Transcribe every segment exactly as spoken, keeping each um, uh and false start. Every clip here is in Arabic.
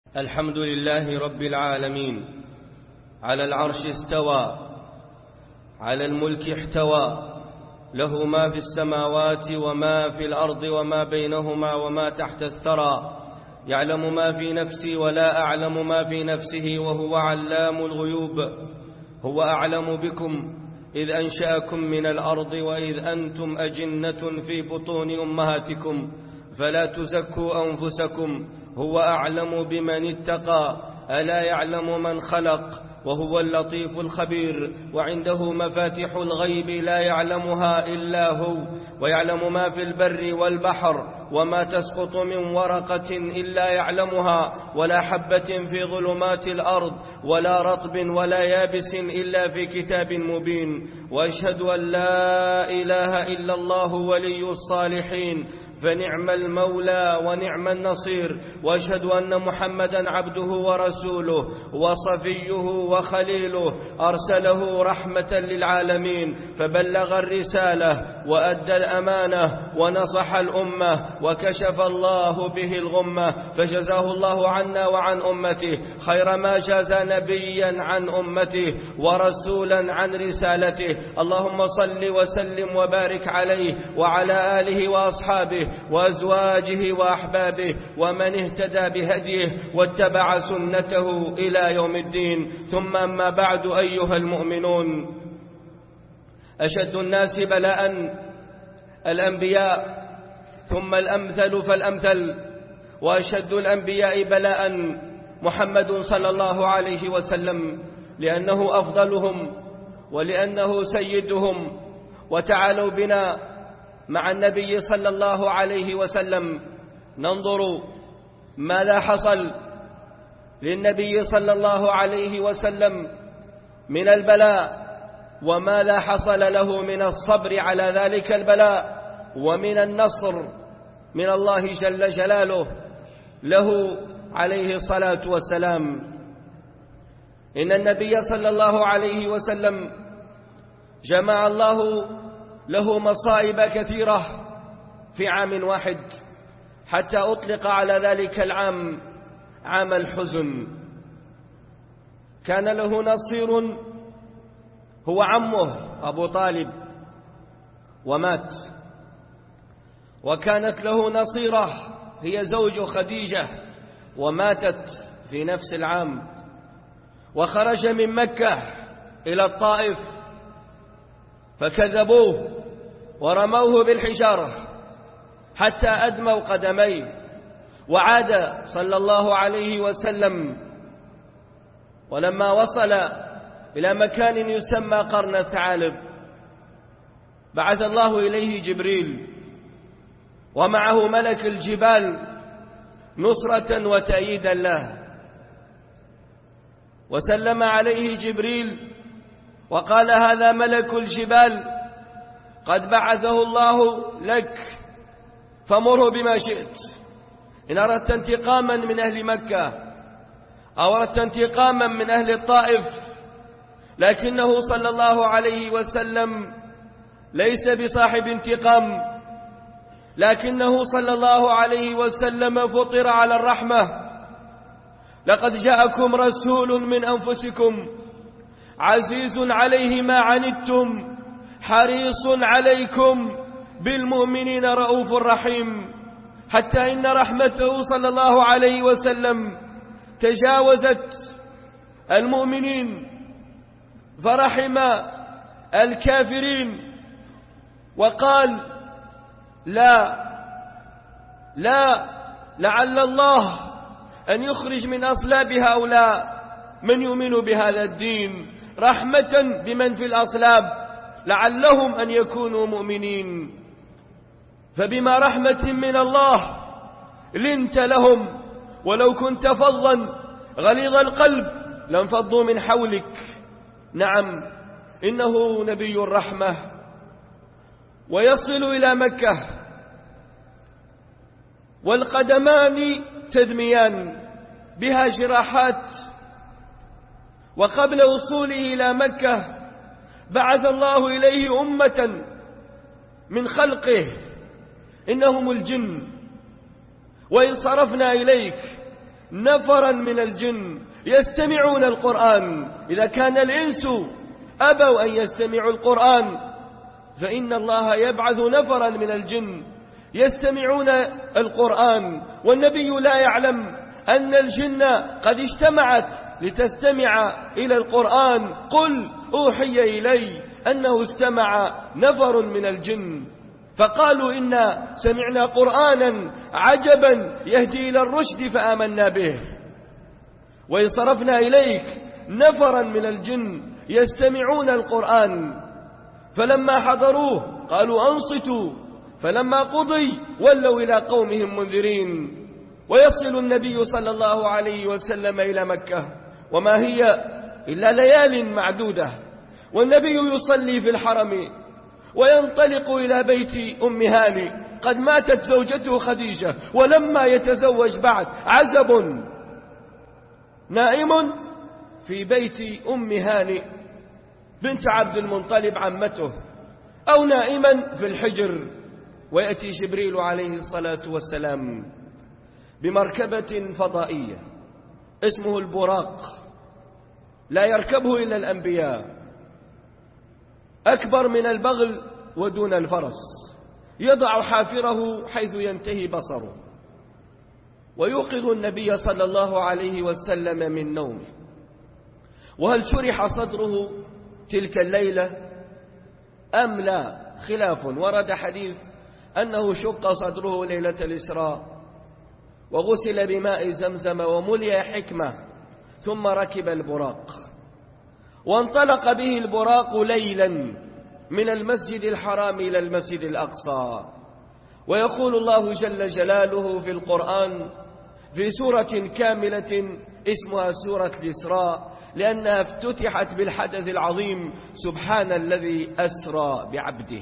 الحمد لله رب العالمين، على العرش استوى، على الملك احتوى، له ما في السماوات وما في الأرض وما بينهما وما تحت الثرى، يعلم ما في نفسي ولا أعلم ما في نفسه وهو علام الغيوب. هو أعلم بكم إذ أنشأكم من الأرض وإذ أنتم أجنة في بطون أمهاتكم، فلا تزكوا أنفسكم، هو أعلم بمن اتقى، ألا يعلم من خلق وهو اللطيف الخبير. وعنده مفاتح الغيب لا يعلمها إلا هو، ويعلم ما في البر والبحر، وما تسقط من ورقة إلا يعلمها، ولا حبة في ظلمات الأرض، ولا رطب ولا يابس إلا في كتاب مبين. وأشهد أن لا إله إلا الله ولي الصالحين، فنعم المولى ونعم النصير. وأشهد أن محمدا عبده ورسوله وصفيه وخليله، أرسله رحمة للعالمين، فبلغ الرسالة وأدى الأمانة ونصح الأمة، وكشف الله به الغمة، فجزاه الله عنا وعن أمته خير ما جاز نبيا عن أمته ورسولا عن رسالته. اللهم صل وسلم وبارك عليه وعلى آله وأصحابه وأزواجه وأحبابه ومن اهتدى بهديه واتبع سنته إلى يوم الدين. ثم أما بعد، أيها المؤمنون، أشد الناس بلاء الأنبياء، ثم الأمثل فالأمثل، وأشد الأنبياء بلاء محمد صلى الله عليه وسلم، لأنه أفضلهم ولأنه سيدهم. وتعالوا بنا مع النبي صلى الله عليه وسلم ننظر ماذا حصل للنبي صلى الله عليه وسلم من البلاء، وماذا حصل له من الصبر على ذلك البلاء، ومن النصر من الله جل جلاله له عليه الصلاة والسلام. إن النبي صلى الله عليه وسلم جمع الله له مصائب كثيرة في عام واحد، حتى أطلق على ذلك العام عام الحزن. كان له نصير هو عمه أبو طالب ومات، وكانت له نصيرة هي زوج خديجة وماتت في نفس العام. وخرج من مكة إلى الطائف فكذبوه ورموه بالحجارة حتى أدموا قدميه، وعاد صلى الله عليه وسلم، ولما وصل إلى مكان يسمى قرن الثعالب بعث الله إليه جبريل ومعه ملك الجبال نصرة وتأييدا له. وسلم عليه جبريل وقال: هذا ملك الجبال قد بعثه الله لك، فمره بما شئت، إن أردت انتقاما من أهل مكة أو أردت انتقاما من أهل الطائف. لكنه صلى الله عليه وسلم ليس بصاحب انتقام، لكنه صلى الله عليه وسلم فطر على الرحمة. لقد جاءكم رسول من أنفسكم عزيز عليه ما عنتم حريص عليكم بالمؤمنين رؤوف رحيم، حتى إن رحمته صلى الله عليه وسلم تجاوزت المؤمنين فرحم الكافرين، وقال: لا لا لعل الله أن يخرج من أصلاب هؤلاء من يؤمن بهذا الدين، رحمة بمن في الأصلاب لعلهم أن يكونوا مؤمنين. فبما رحمة من الله لنت لهم، ولو كنت فظا غليظ القلب لانفضوا من حولك. نعم، إنه نبي الرحمة. ويصل إلى مكة والقدمان تدميان بها جراحات. وقبل وصوله إلى مكة بعث الله إليه أمة من خلقه إنهم الجن، وإن صرفنا إليك نفرا من الجن يستمعون القرآن. إذا كان الإنس أبوا أن يستمعوا القرآن فإن الله يبعث نفرا من الجن يستمعون القرآن، والنبي لا يعلم أن الجن قد اجتمعت لتستمع إلى القرآن. قل أوحي إلي أنه استمع نفر من الجن فقالوا إنا سمعنا قرآنا عجبا يهدي إلى الرشد فآمنا به. وإن صرفنا إليك نفرا من الجن يستمعون القرآن فلما حضروه قالوا أنصتوا فلما قضي ولوا إلى قومهم منذرين. ويصل النبي صلى الله عليه وسلم إلى مكة وما هي إلا ليال معدودة، والنبي يصلي في الحرم وينطلق إلى بيت أم هاني. قد ماتت زوجته خديجة ولما يتزوج بعد عزب نائم في بيت أم هاني بنت عبد المطلب عمته، أو نائما في الحجر. ويأتي جبريل عليه الصلاة والسلام بمركبة فضائية اسمه البراق، لا يركبه إلا الأنبياء، أكبر من البغل ودون الفرس، يضع حافره حيث ينتهي بصره، ويوقظ النبي صلى الله عليه وسلم من نومه. وهل شرح صدره تلك الليلة أم لا؟ خلاف. ورد حديث أنه شق صدره ليلة الإسراء وغسل بماء زمزم وملئ حكمة ثم ركب البراق، وانطلق به البراق ليلا من المسجد الحرام إلى المسجد الأقصى. ويقول الله جل جلاله في القرآن في سورة كاملة اسمها سورة الإسراء لأنها افتتحت بالحدث العظيم سبحان الذي أسرى بعبده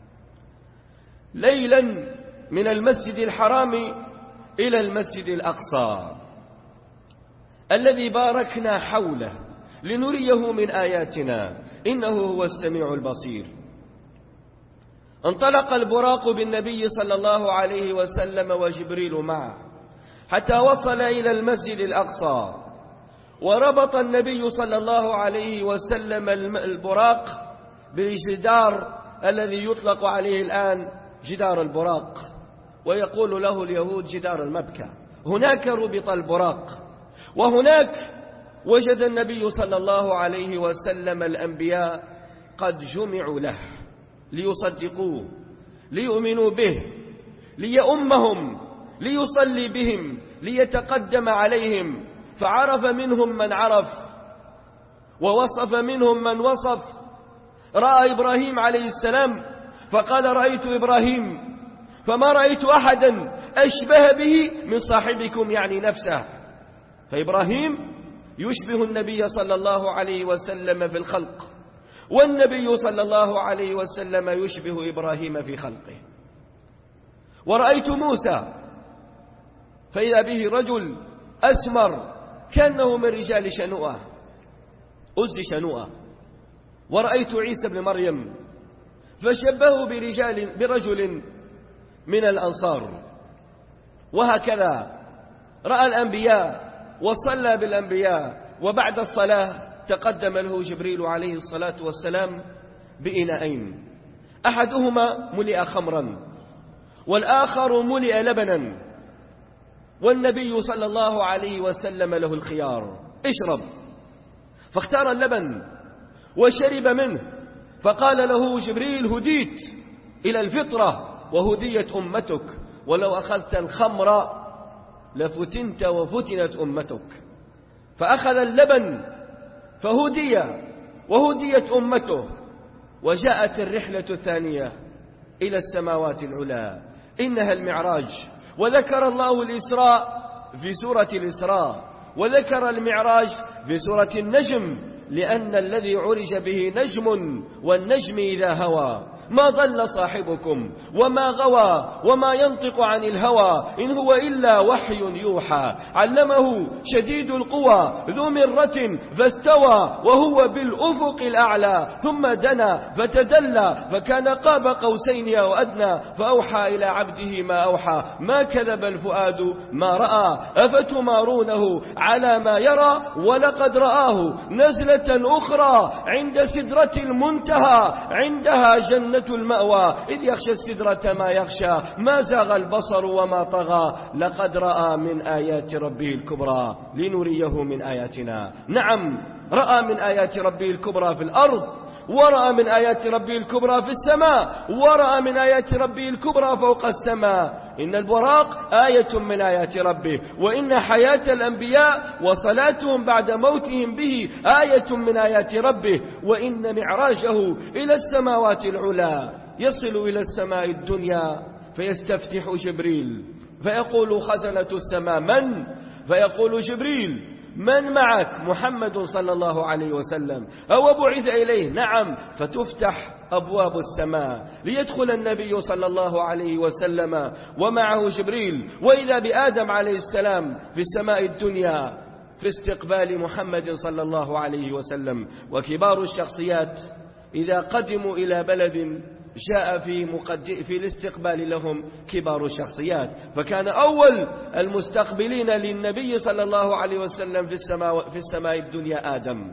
ليلا من المسجد الحرام إلى المسجد الأقصى الذي باركنا حوله لنريه من آياتنا إنه هو السميع البصير. انطلق البراق بالنبي صلى الله عليه وسلم وجبريل معه حتى وصل إلى المسجد الأقصى، وربط النبي صلى الله عليه وسلم البراق بالجدار الذي يطلق عليه الآن جدار البراق، ويقول له اليهود جدار المبكى. هناك ربط البراق، وهناك وجد النبي صلى الله عليه وسلم الأنبياء قد جمعوا له ليصدقوه ليؤمنوا به ليؤمهم ليصلي بهم ليتقدم عليهم، فعرف منهم من عرف ووصف منهم من وصف. رأى إبراهيم عليه السلام فقال رأيت إبراهيم فما رأيت أحدا أشبه به من صاحبكم، يعني نفسه. فإبراهيم يشبه النبي صلى الله عليه وسلم في الخلق، والنبي صلى الله عليه وسلم يشبه إبراهيم في خلقه. ورأيت موسى فإذا به رجل أسمر كأنه من رجال شنوءة أزد شنوءة. ورأيت عيسى بن مريم فشبهه برجال برجل من الأنصار. وهكذا رأى الأنبياء وصلى بالأنبياء، وبعد الصلاة تقدم له جبريل عليه الصلاة والسلام بإناءين، أحدهما ملئ خمرا والآخر ملئ لبنا، والنبي صلى الله عليه وسلم له الخيار اشرب، فاختار اللبن وشرب منه، فقال له جبريل هديت إلى الفطرة وهديت أمتك، ولو أخذت الخمر لفتنت وفتنت أمتك. فأخذ اللبن فهدي وهديت أمته. وجاءت الرحلة الثانية إلى السماوات العلى إنها المعراج، وذكر الله الإسراء في سورة الإسراء، وذكر المعراج في سورة النجم، لأن الذي عرج به نجم، والنجم إذا هوى ما ضل صاحبكم وما غوى وما ينطق عن الهوى إن هو إلا وحي يوحى. علمه شديد القوى ذو مرة فاستوى وهو بالأفق الأعلى، ثم دنا فتدلى فكان قاب قوسين أو أدنى، فأوحى إلى عبده ما أوحى، ما كذب الفؤاد ما رأى، أفتمارونه على ما يرى ولقد رآه نزلة أخرى عند سدرة المنتهى، عندها جنة المأوى إذ يخشى السدرة ما يخشى، ما زاغ البصر وما طغى، لقد رأى من آيات ربه الكبرى لنريه من آياتنا. نعم، رأى من آيات ربه الكبرى في الأرض، ورأى من آيات ربه الكبرى في السماء، ورأى من آيات ربه الكبرى فوق السماء. إن البراق آية من آيات ربه، وإن حياة الأنبياء وصلاتهم بعد موتهم به آية من آيات ربه، وإن معراجه إلى السماوات العلى يصل إلى السماء الدنيا فيستفتح جبريل فيقول خزنة السماء من؟ فيقول جبريل من معك؟ محمد صلى الله عليه وسلم. أو بعث إليه؟ نعم. فتفتح أبواب السماء ليدخل النبي صلى الله عليه وسلم ومعه جبريل، وإذا بآدم عليه السلام في السماء الدنيا في استقبال محمد صلى الله عليه وسلم. وكبار الشخصيات إذا قدموا إلى بلد جاء في, في الاستقبال لهم كبار الشخصيات، فكان أول المستقبلين للنبي صلى الله عليه وسلم في السماء, في السماء الدنيا آدم،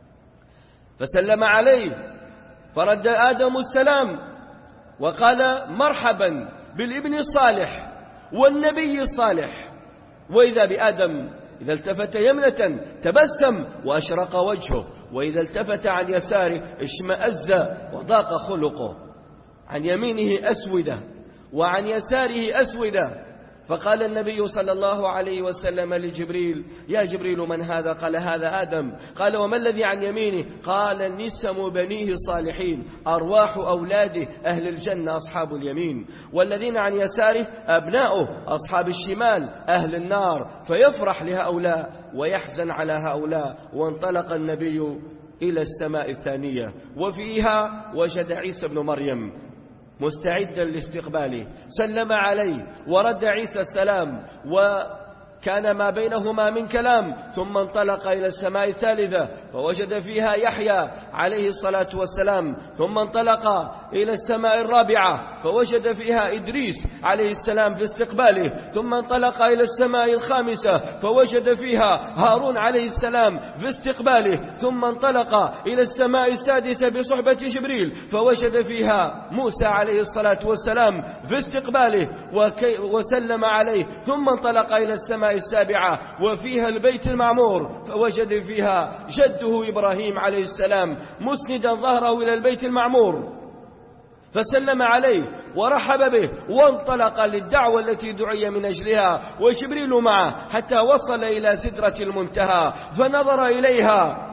فسلم عليه فرد آدم السلام وقال مرحبا بالابن الصالح والنبي الصالح. وإذا بآدم إذا التفت يمنة تبسم وأشرق وجهه، وإذا التفت عن يساره اشمأز وضاق خلقه، عن يمينه أسودة وعن يساره أسودة. فقال النبي صلى الله عليه وسلم لجبريل يا جبريل من هذا؟ قال هذا آدم. قال وما الذي عن يمينه؟ قال نسم بنيه الصالحين، أرواح أولاده أهل الجنة أصحاب اليمين، والذين عن يساره أبناؤه أصحاب الشمال أهل النار، فيفرح لهؤلاء ويحزن على هؤلاء. وانطلق النبي إلى السماء الثانية، وفيها وجد عيسى بن مريم مستعدا لاستقباله، سلم عليه ورد عيسى السلام، وكان ما بينهما من كلام. ثم انطلق إلى السماء الثالثة فوجد فيها يحيى عليه الصلاة والسلام، ثم انطلق إلى السماء الرابعة فوجد فيها إدريس عليه السلام في استقباله، ثم انطلق إلى السماء الخامسة فوجد فيها هارون عليه السلام في استقباله، ثم انطلق إلى السماء السادسة بصحبة جبريل فوجد فيها موسى عليه الصلاة والسلام في استقباله وسلم عليه، ثم انطلق إلى السماء السابعة وفيها البيت المعمور فوجد فيها جده إبراهيم عليه السلام مسندا ظهره إلى البيت المعمور، فسلم عليه ورحب به وانطلق للدعوة التي دعي من أجلها وجبريل معه، حتى وصل إلى سدرة المنتهى فنظر إليها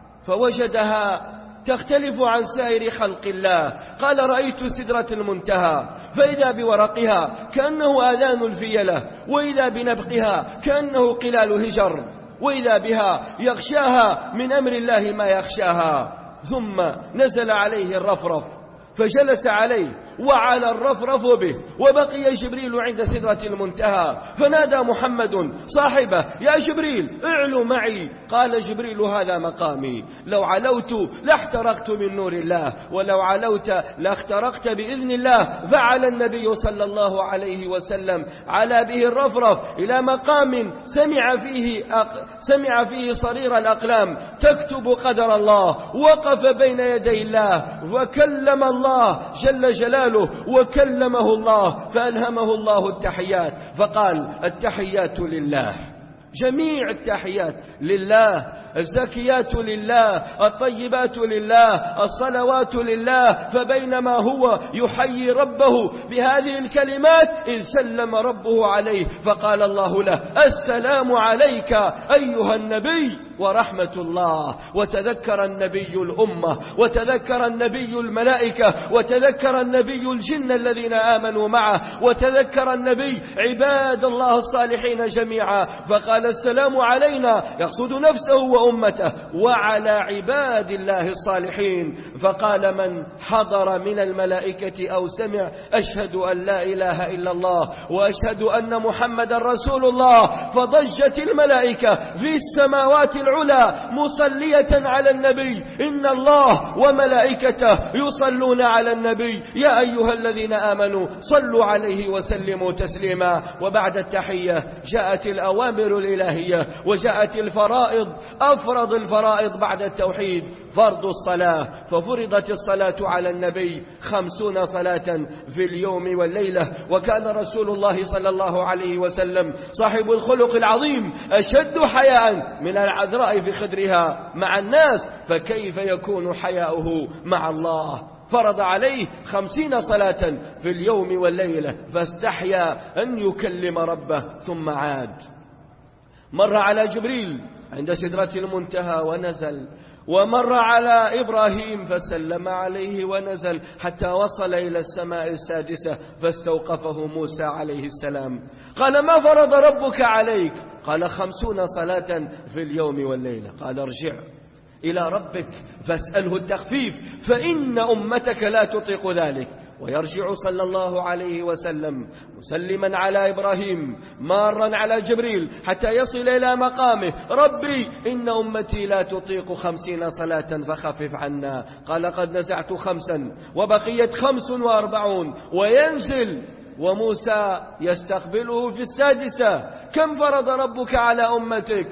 فوجدها تختلف عن سائر خلق الله. قال رأيت سدرة المنتهى فإذا بورقها كأنه آذان الفيلة، وإذا بنبقها كأنه قلال هجر، وإذا بها يغشاها من أمر الله ما يخشاها. ثم نزل عليه الرفرف فجلس عليه وعلى الرفرف به، وبقي جبريل عند سدرة المنتهى فنادى محمد صاحبه يا جبريل اعلو معي. قال جبريل هذا مقامي، لو علوت لاحترقت من نور الله، ولو علوت لاخترقت بإذن الله. فعلى النبي صلى الله عليه وسلم على به الرفرف إلى مقام سمع فيه, أق... سمع فيه صرير الأقلام تكتب قدر الله، وقف بين يدي الله وكلم الله جل جلاله وكلمه الله فألهمه الله التحيات، فقال التحيات لله، جميع التحيات لله، الزكيات لله، الطيبات لله، الصلوات لله. فبينما هو يحيي ربه بهذه الكلمات إذ سلم ربه عليه فقال الله له السلام عليك أيها النبي ورحمة الله. وتذكر النبي الأمة، وتذكر النبي الملائكة، وتذكر النبي الجن الذين آمنوا معه، وتذكر النبي عباد الله الصالحين جميعا، فقال السلام علينا، يقصد نفسه وأمته، وعلى عباد الله الصالحين. فقال من حضر من الملائكة أو سمع أشهد أن لا إله إلا الله وأشهد أن محمد رسول الله، فضجت الملائكة في السماوات العلى مصلية على النبي، إن الله وملائكته يصلون على النبي يا أيها الذين آمنوا صلوا عليه وسلموا تسليما. وبعد التحية جاءت الأوامر الإلهية، وجاءت الفرائض، أفرض الفرائض بعد التوحيد فرض الصلاة، ففرضت الصلاة على النبي خمسون صلاة في اليوم والليلة. وكان رسول الله صلى الله عليه وسلم صاحب الخلق العظيم أشد حياء من العذراء في خدرها مع الناس، فكيف يكون حياؤه مع الله؟ فرض عليه خمسين صلاة في اليوم والليلة، فاستحيا أن يكلم ربه ثم عاد. مر على جبريل عند سدرة المنتهى ونزل، ومر على إبراهيم فسلم عليه ونزل، حتى وصل إلى السماء السادسة فاستوقفه موسى عليه السلام. قال ما فرض ربك عليك؟ قال خمسون صلاة في اليوم والليلة. قال ارجع إلى ربك فاسأله التخفيف فإن أمتك لا تطيق ذلك. ويرجع صلى الله عليه وسلم مسلما على إبراهيم مارا على جبريل حتى يصل إلى مقامه، ربي إن أمتي لا تطيق خمسين صلاة فخفف عنا. قال قد نزعت خمسا وبقيت خمس وأربعون. وينزل وموسى يستقبله في السادسة. كم فرض ربك على أمتك؟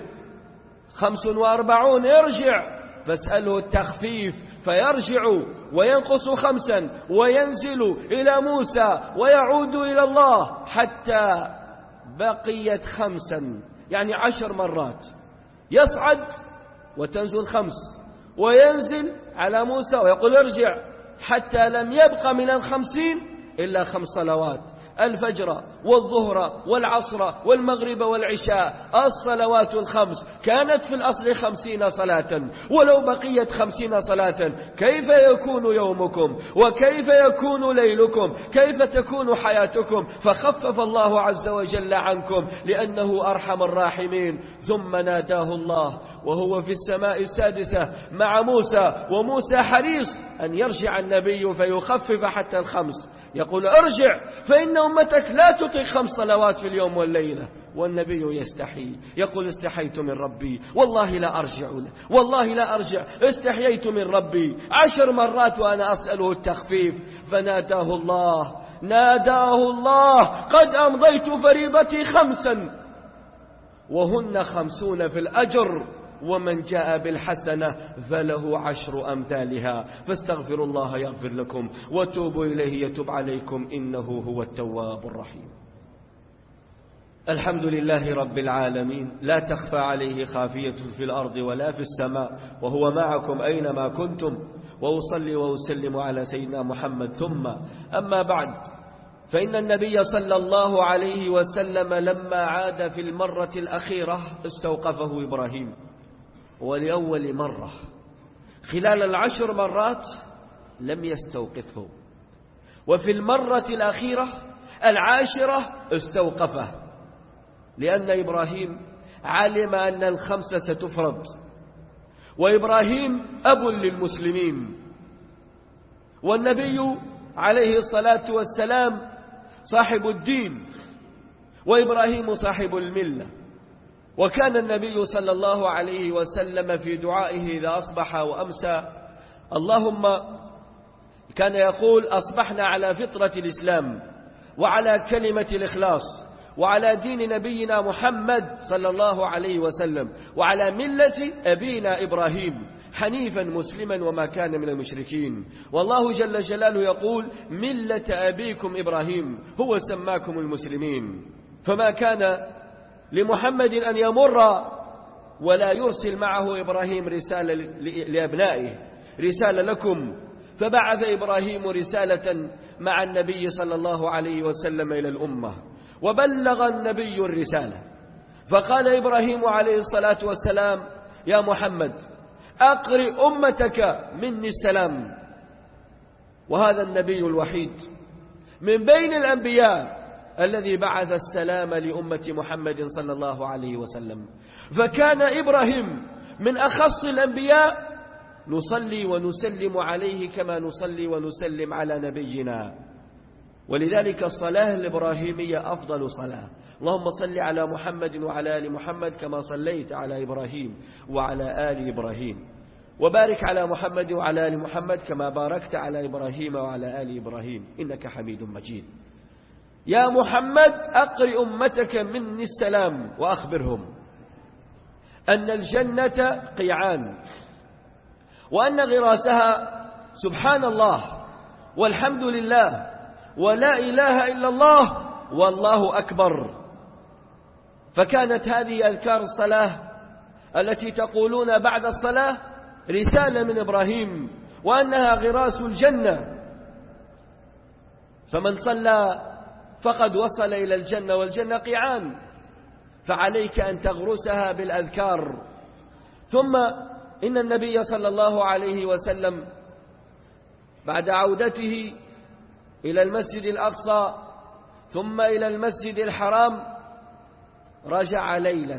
خمس وأربعون. ارجع فاسأله التخفيف فيرجع وينقص خمسا وينزل إلى موسى ويعود إلى الله حتى بقيت خمسا، يعني عشر مرات. يصعد وتنزل خمس، وينزل على موسى ويقول ارجع، حتى لم يبق من الخمسين إلا خمس صلوات: الفجر والظهر والعصر والمغرب والعشاء. الصلوات الخمس كانت في الأصل خمسين صلاة، ولو بقيت خمسين صلاة كيف يكون يومكم؟ وكيف يكون ليلكم؟ كيف تكون حياتكم؟ فخفف الله عز وجل عنكم لأنه أرحم الراحمين. ثم ناداه الله وهو في السماء السادسة مع موسى، وموسى حريص أن يرجع النبي فيخفف حتى الخمس. يقول ارجع فإن أمتك لا تطيق خمس صلوات في اليوم والليلة. والنبي يستحي، يقول استحيت من ربي والله لا أرجع له، والله لا أرجع، استحييت من ربي عشر مرات وأنا أسأله التخفيف. فناداه الله، ناداه الله قد أمضيت فريضتي خمسا وهن خمسون في الأجر، ومن جاء بالحسنة فله عشر أمثالها. فاستغفروا الله يغفر لكم وتوبوا إليه يتوب عليكم إنه هو التواب الرحيم. الحمد لله رب العالمين، لا تخفى عليه خافية في الأرض ولا في السماء، وهو معكم أينما كنتم. وأصلي وأسلم على سيدنا محمد. ثم أما بعد، فإن النبي صلى الله عليه وسلم لما عاد في المرة الأخيرة استوقفه إبراهيم، ولأول مرة. خلال العشر مرات لم يستوقفه، وفي المرة الأخيرة العاشرة استوقفه، لأن إبراهيم علم أن الخمسة ستفرض، وإبراهيم أب للمسلمين، والنبي عليه الصلاة والسلام صاحب الدين، وإبراهيم صاحب الملة. وكان النبي صلى الله عليه وسلم في دعائه إذا أصبح وأمسى اللهم كان يقول أصبحنا على فطرة الإسلام وعلى كلمة الإخلاص وعلى دين نبينا محمد صلى الله عليه وسلم وعلى ملة أبينا إبراهيم حنيفا مسلما وما كان من المشركين. والله جل جلاله يقول ملة أبيكم إبراهيم هو سماكم المسلمين. فما كان لمحمد أن يمر ولا يرسل معه إبراهيم رسالة لأبنائه، رسالة لكم. فبعث إبراهيم رسالة مع النبي صلى الله عليه وسلم إلى الأمة، وبلغ النبي الرسالة. فقال إبراهيم عليه الصلاة والسلام يا محمد أقرئ أمتك مني السلام. وهذا النبي الوحيد من بين الأنبياء الذي بعث السلام لأمة محمد صلى الله عليه وسلم. فكان إبراهيم من أخص الأنبياء نصلي ونسلم عليه كما نصلي ونسلم على نبينا. ولذلك الصلاة الإبراهيمية أفضل صلاة. اللهم صل على محمد وعلى آل محمد كما صليت على إبراهيم وعلى آل إبراهيم، وبارك على محمد وعلى آل محمد كما باركت على إبراهيم وعلى آل إبراهيم إنك حميد مجيد. يا محمد أقرئ أمتك مني السلام وأخبرهم أن الجنة قيعان، وأن غراسها سبحان الله والحمد لله ولا إله إلا الله والله أكبر. فكانت هذه أذكار الصلاة التي تقولون بعد الصلاة رسالة من إبراهيم، وأنها غراس الجنة. فمن صلى فقد وصل إلى الجنة، والجنة قيعان، فعليك أن تغرسها بالأذكار. ثم إن النبي صلى الله عليه وسلم بعد عودته إلى المسجد الأقصى ثم إلى المسجد الحرام رجع ليلا،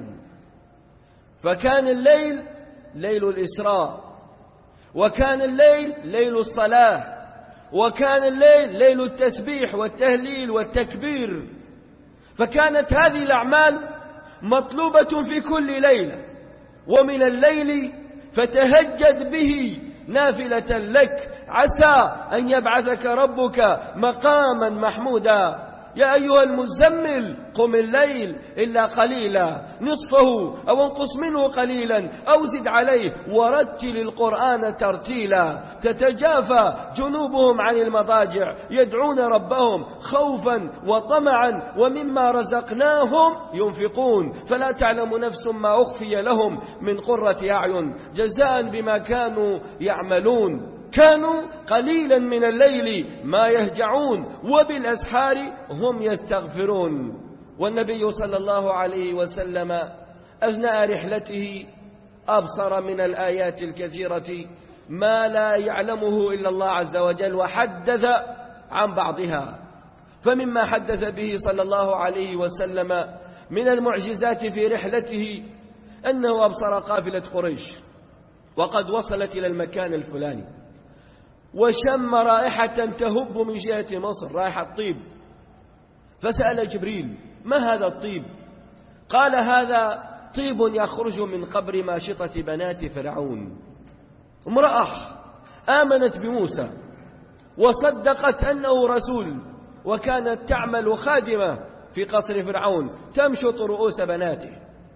فكان الليل ليل الإسراء، وكان الليل ليل الصلاة، وكان الليل ليل التسبيح والتهليل والتكبير. فكانت هذه الأعمال مطلوبة في كل ليلة. ومن الليل فتهجد به نافلة لك عسى أن يبعثك ربك مقاما محمودا. يا أيها المزمل قم الليل إلا قليلا نصفه أو انقص منه قليلا أو زد عليه ورتل القرآن ترتيلا. تتجافى جنوبهم عن المضاجع يدعون ربهم خوفا وطمعا ومما رزقناهم ينفقون فلا تعلم نفس ما أخفي لهم من قرة أعين جزاء بما كانوا يعملون. كانوا قليلا من الليل ما يهجعون وبالأسحار هم يستغفرون. والنبي صلى الله عليه وسلم أثناء رحلته أبصر من الآيات الكثيرة ما لا يعلمه إلا الله عز وجل، وحدث عن بعضها. فمما حدث به صلى الله عليه وسلم من المعجزات في رحلته أنه أبصر قافلة قريش وقد وصلت إلى المكان الفلاني، وشم رائحة تهب من جهة مصر، رائحة طيب، فسأل جبريل ما هذا الطيب؟ قال هذا طيب يخرج من قبر ماشطة بنات فرعون. امرأة آمنت بموسى وصدقت أنه رسول، وكانت تعمل خادمة في قصر فرعون تمشط رؤوس بناته،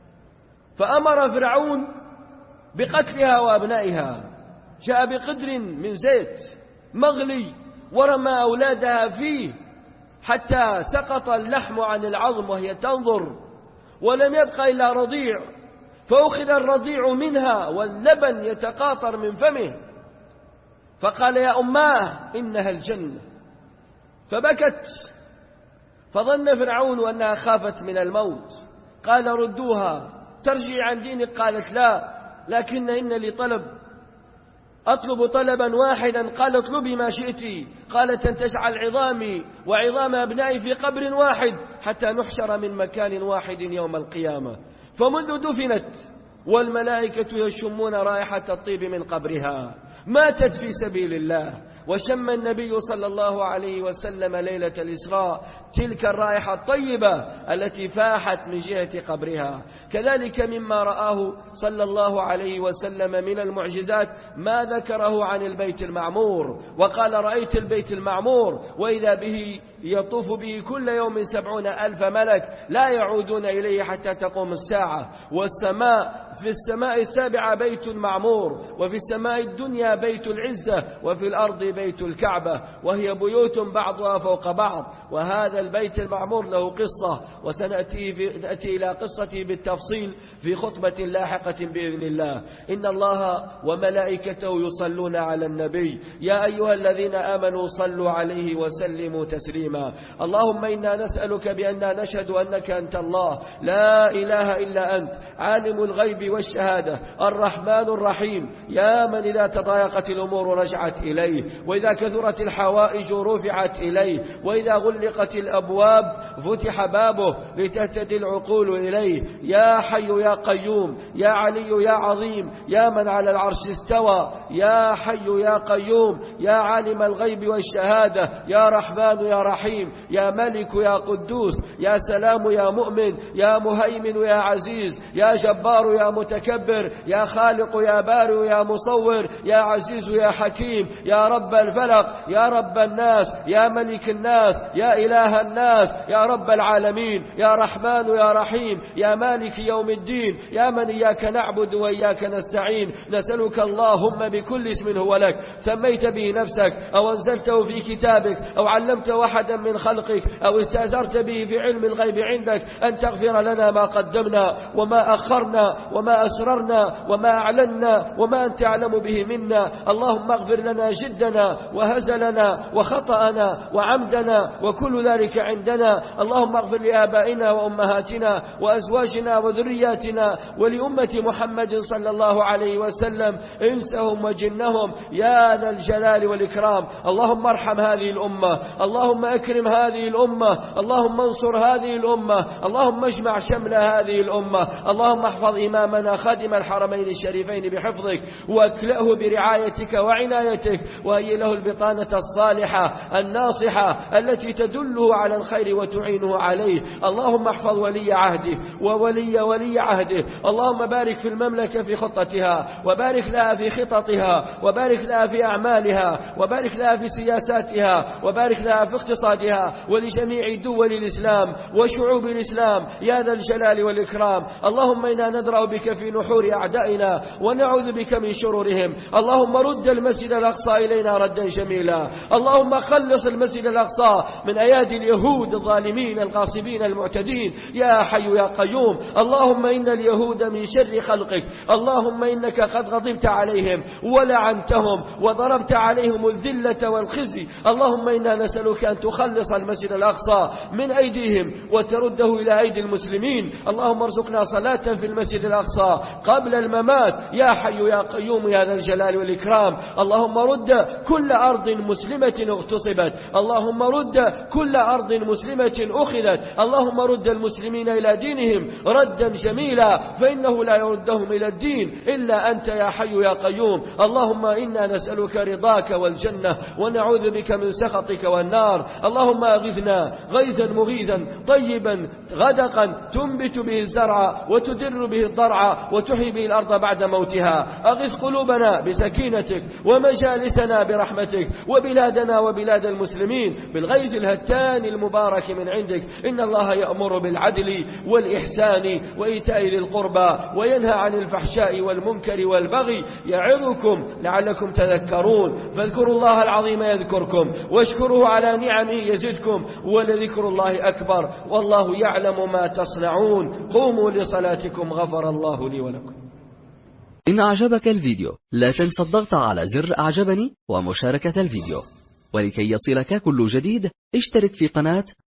فأمر فرعون بقتلها وأبنائها. جاء بقدر من زيت مغلي ورمى أولادها فيه حتى سقط اللحم عن العظم وهي تنظر، ولم يبقى إلا رضيع، فأخذ الرضيع منها واللبن يتقاطر من فمه، فقال يا أماه إنها الجنة، فبكت. فظن فرعون أنها خافت من الموت، قال ردوها ترجعي عن دينك، قالت لا، لكن إن لي طلب، أطلب طلبا واحدا. قال اطلبي ما شئت. قالت أن تجعل عظامي وعظام أبنائي في قبر واحد حتى نحشر من مكان واحد يوم القيامة. فمنذ دفنت والملائكة يشمون رائحة الطيب من قبرها ماتت في سبيل الله. وشم النبي صلى الله عليه وسلم ليلة الإسراء تلك الرائحة الطيبة التي فاحت من جهة قبرها. كذلك مما رآه صلى الله عليه وسلم من المعجزات ما ذكره عن البيت المعمور، وقال رأيت البيت المعمور وإذا به يطوف به كل يوم سبعون ألف ملك لا يعودون إليه حتى تقوم الساعة. والسماء في السماء السابعة بيت معمور، وفي السماء الدنيا الدنيا بيت العزة وفي الأرض بيت الكعبة، وهي بيوت بعضها فوق بعض. وهذا البيت المعمور له قصة، وسنأتي في نأتي إلى قصته بالتفصيل في خطبة لاحقة بإذن الله. إن الله وملائكته يصلون على النبي يا أيها الذين آمنوا صلوا عليه وسلموا تسليما. اللهم إنا نسألك بأننا نشهد أنك أنت الله لا إله إلا أنت، عالم الغيب والشهادة، الرحمن الرحيم، يا من إذا تضايقت الأمور رجعت إليه، وإذا كثرت الحوائج رفعت إليه، وإذا غلقت الأبواب فتح بابه لتهتدي العقول إليه. يا حي يا قيوم، يا علي يا عظيم، يا من على العرش استوى، يا حي يا قيوم، يا عالم الغيب والشهادة، يا رحمن يا رحيم، يا ملك يا قدوس، يا سلام يا مؤمن، يا مهيمن يا عزيز، يا جبار يا متكبر، يا خالق يا بارئ يا مصور، يا عزيز يا حكيم، يا رب الفلق، يا رب الناس، يا ملك الناس، يا إله الناس، يا رب العالمين، يا رحمن يا رحيم، يا مالك يوم الدين، يا من إياك نعبد وإياك نستعين. نسألك اللهم بكل اسم هو لك سميت به نفسك أو أنزلته في كتابك أو علمته أحدا من خلقك أو استأثرت به في علم الغيب عندك أن تغفر لنا ما قدمنا وما أخرنا وما أسررنا وما أعلنا وما أنت أعلم به منا. اللهم اغفر لنا جدنا وهزلنا وخطأنا وعمدنا وكل ذلك عندنا. اللهم اغفر لآبائنا وأمهاتنا وأزواجنا وذرياتنا ولأمة محمد صلى الله عليه وسلم إنسهم وجنهم يا ذا الجلال والإكرام. اللهم ارحم هذه الأمة، اللهم أكرم هذه الأمة، اللهم انصر هذه الأمة، اللهم اجمع شمل هذه الأمة. اللهم احفظ إمامنا خادم الحرمين الشريفين بحفظك واكلأه برعايتك وعنايتك، وهي له البطانة الصالحة الناصحة التي تدله على الخير وتعينه عليه. اللهم احفظ ولي عهده وولي ولي عهده. اللهم بارك في المملكة في خطتها، وبارك لها في خططها، وبارك لها في أعمالها، وبارك لها في سياساتها، وبارك لها في اقتصادها، ولجميع دول الإسلام وشعوب الإسلام يا ذا الجلال والإكرام. اللهم إنا ندرأ بك في نحور أعدائنا ونعوذ بك من شرورهم. اللهم رد المسجد الأقصى إلينا ردا جميلا. اللهم خلص المسجد الأقصى من أيادي اليهود الظالمين الغاصبين المعتدين يا حي يا قيوم. اللهم إن اليهود من شر خلقك، اللهم إنك قد غضبت عليهم ولعنتهم وضربت عليهم الذلة والخزي. اللهم إنا نسألك أن تخلص المسجد الأقصى من أيديهم وترده إلى أيدي المسلمين. اللهم ارزقنا صلاة في المسجد الأقصى قبل الممات يا حي يا قيوم يا ذا الجلال والإكرام. اللهم رد كل أرض مسلمة اغتصبت، اللهم رد كل أرض مسلمة أخذت، اللهم رد المسلمين إلى دينهم ردا جميلا، فإنه لا يردهم إلى الدين إلا أنت يا حي يا قيوم. اللهم إنا نسألك رضاك والجنة ونعوذ بك من سخطك والنار. اللهم أغثنا غيثا مغيثا طيبا غدقا تنبت به الزرع وتدر به الضرع وتحيي به الأرض بعد موتها. أغث قلوبنا بسكينتك ومجالسنا برحمتك وبلادنا وبلاد المسلمين بالغيث الهتان المبارك من عندك. إن الله يأمر بالعدل والإحسان وإيتاء ذي القربى وينهى عن الفحشاء والمنكر والبغي يعظكم لعلكم تذكرون. فاذكروا الله العظيم يذكركم واشكروه على نعمه يزدكم ولذكر الله أكبر والله يعلم ما تصنعون. قوموا لصلاتكم غفر الله لي ولكم. إن أعجبك الفيديو لا تنسى الضغط على زر أعجبني ومشاركة الفيديو، ولكي يصلك كل جديد اشترك في قناة